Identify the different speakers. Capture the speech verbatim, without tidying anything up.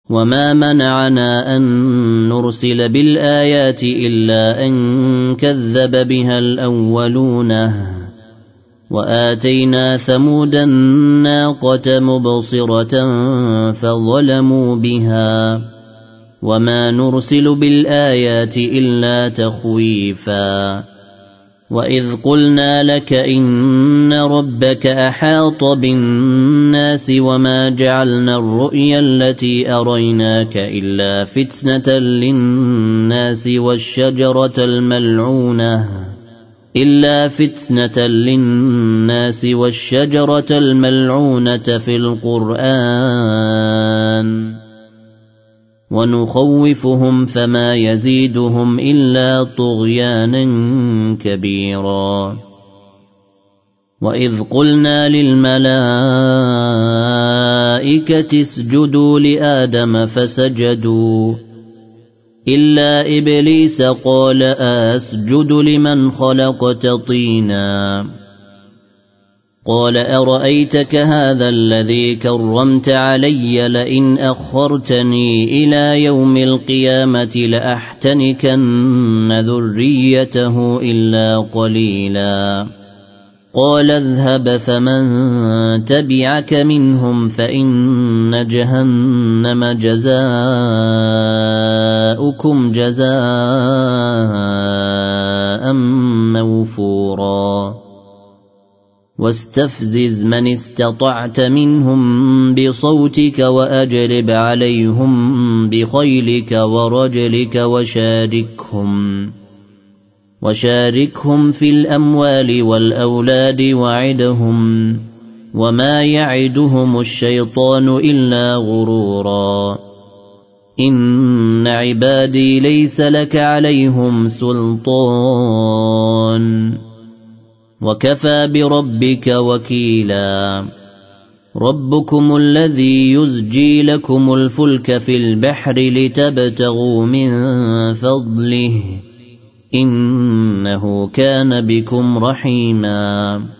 Speaker 1: وما منعنا أن نرسل بالآيات إلا أن كذب بها الأولون وآتينا ثمود الناقة مبصرة فظلموا بها وما نرسل بالآيات إلا تخويفا وإذ قلنا لك إن ربك أحاط بالناس وما جعلنا الرؤيا التي أريناك إلا فتنة للناس والشجرة الملعونة إلا فتنة للناس والشجرة الملعونة في القرآن ونخوفهم فما يزيدهم إلا طغيانا كبيرا وإذ قلنا للملائكة اسجدوا لآدم فسجدوا إلا إبليس قال أسجد لمن خلقت طينا قال أرأيتك هذا الذي كرمت علي لئن أخرتني إلى يوم القيامة لأحتنكن ذريته إلا قليلا قال اذهب فمن تبعك منهم فإن جهنم جزاؤكم جزاء موفورا واستفزز من استطعت منهم بصوتك وأجلب عليهم بخيلك ورجلك وشاركهم وشاركهم في الأموال والأولاد وعدهم وما يعدهم الشيطان إلا غرورا إن عبادي ليس لك عليهم سلطان وكفى بربك وكيلا ربكم الذي يزجي لكم الفلك في البحر لتبتغوا من فضله إنه كان بكم رحيما